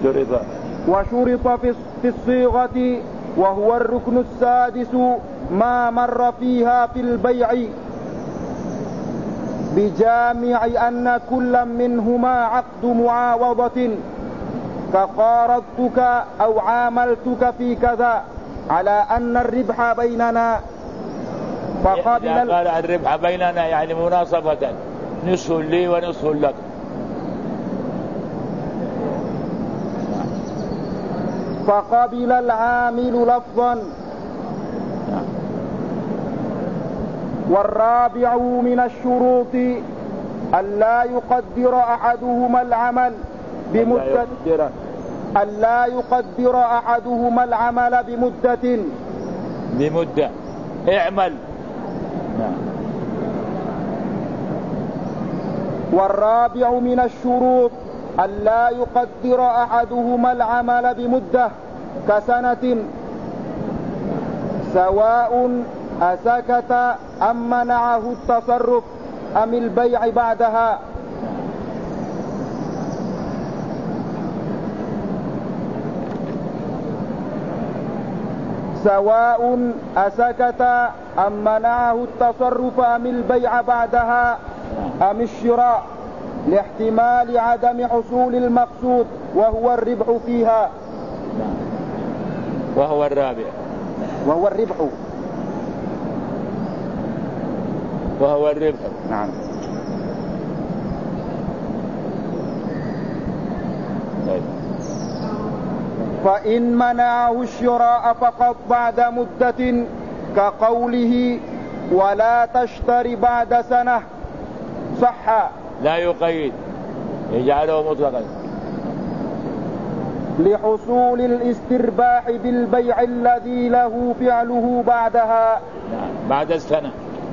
وشرط في الصيغة وهو الركن السادس ما مر فيها في البيع بجامع أن كل منهما عقد معاوضة كقارضتك أو عاملتك في كذا على أن الربح بيننا. فقبل قال الربح بيننا يعني مناصفة، نصف لي ونصف لك. فقبل العامل لفظا. والرابع من الشروط ألا يقدر أحدهما العمل بمدة اعمل. والرابع من الشروط ألا يقدر أحدهما العمل بمدة كسنة سواء أسكت أم منعه التصرف أم البيع بعدها. سواء أسكت أم منعه التصرف أم البيع بعدها أم الشراء لاحتمال عدم حصول المقصود وهو الربح فيها. وهو الرابع وهو الربح. وهو الربح. نعم. طيب. فإن منعه الشراء فقط بعد مدة كقوله ولا تشتري بعد سنة صح. لا يقيد، يجعله مطلقا لحصول الاسترباح بالبيع الذي له فعله بعدها. بعد السنة.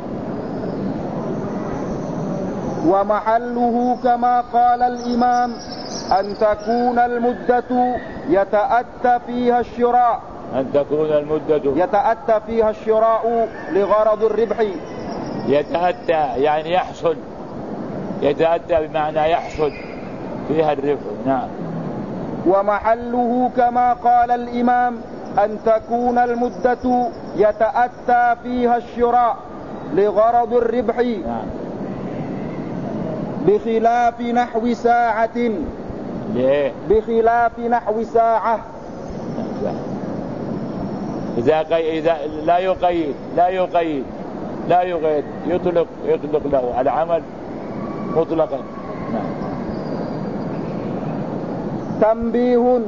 ومحله كما قال الإمام أن تكون المدة يتأتى فيها الشراء. أن تكون المدة يتأتى فيها الشراء لغرض الربح. يتأتى يعني يحصل، يتأتى بمعنى يحصل فيها الربح. نعم. ومحله كما قال الإمام أن تكون المدة يتأتى فيها الشراء لغرض الربح. نعم. بخلاف نحو ساعة. ليه؟ بخلاف نحو ساعة. إذا لا يقيد يطلق له العمل مطلقا. تنبيه.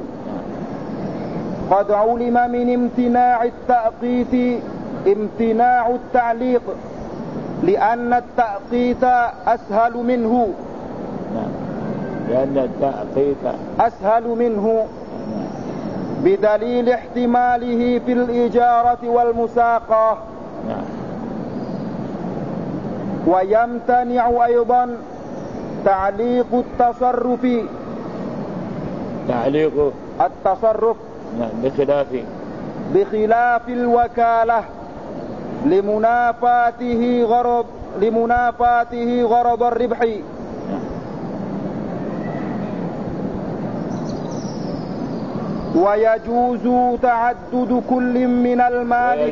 قد علم من امتناع التأقيت امتناع التعليق لأن التأقيت أسهل منه. لأن التأقيت أسهل منه بدليل احتماله في الإجارة والمساقة. ويمتنع أيضا تعليق التصرف. تعليق التصرف بخلاف الوكالة لمنافاته غرض الربح. ويجوز تعدد كل من المالك.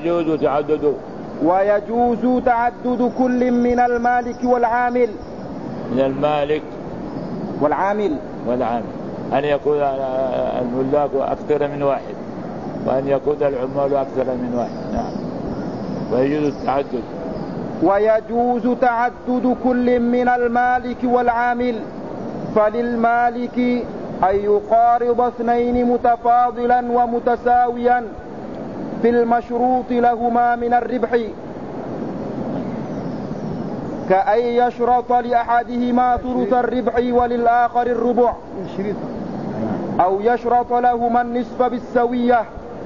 ويجوز تعدد كل من المالك والعامل. من المالك والعامل أن يكون الملاك أكثر من واحد، وأن يكون العمال أكثر من واحد. نعم. ويجوز التعدد. ويجوز تعدد كل من المالك والعامل. فللمالك أن يقارض اثنين متفاضلا ومتساويا في المشروط لهما من الربح، كأن يشرط لأحدهما ثلث الربح وللآخر الربع، أو يشرط لهما النصف بالسوية.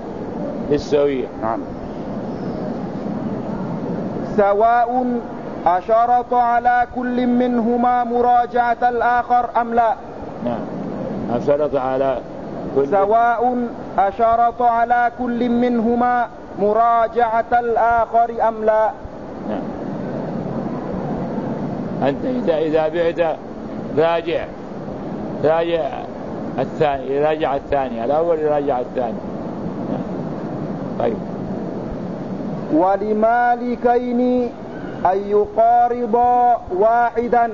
نعم. سواء أشرط على كل منهما مراجعة الآخر أم لا. نعم. سواء أشرط على كل منهما مراجعة الآخر أم لا. نعم. أنت إذا بعت راجع الثاني يراجع الثاني، الأول يراجع الثاني. طيب. ولمالكين أن يقارضا واحدا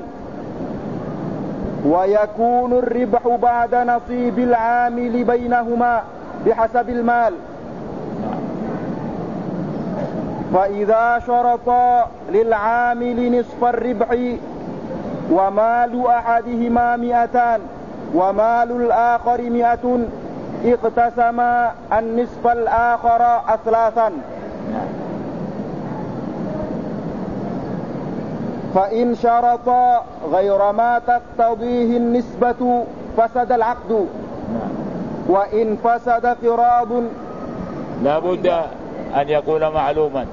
ويكون الربح بعد نصيب العامل بينهما بحسب المال. فإذا شرطا للعامل نصف الربح ومال أحدهما 200 ومال الآخر 100 اقتسما النصف الآخر أثلاثا. فإن شرطا غير ما تقتضيه النسبة فسد العقد. وإن فسد قراض لا بد أن يكون معلوما.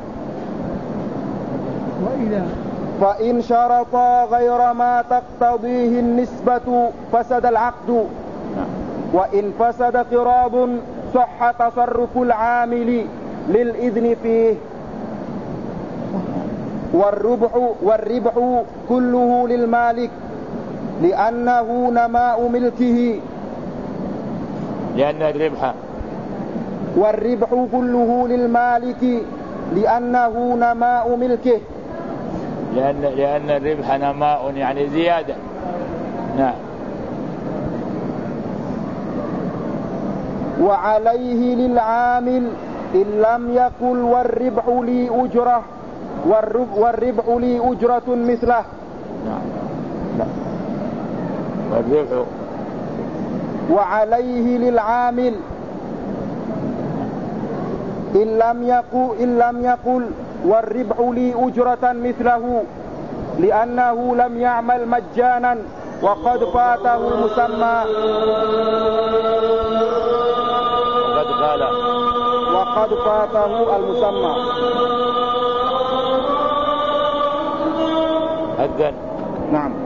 فإن شرطا غير ما تقتضيه النسبة فسد العقد. وإن فسد قراض صح تصرف العامل للإذن فيه. والربح كله للمالك لأنه نماء ملكه. والربح كله للمالك لأنه نماء ملكه. لأن الربح نماء يعني زيادة. نعم. وعليه للعامل إن لم يقل والربح لي أجرة والربح لي أجرة مثله. نعم. والربح. وعليه للعامل إن لم يقل والربح لي أجرة مثله لأنه لم يعمل مجانا وقد فاته المسمى. وقد فاته المسمى. أذن. نعم.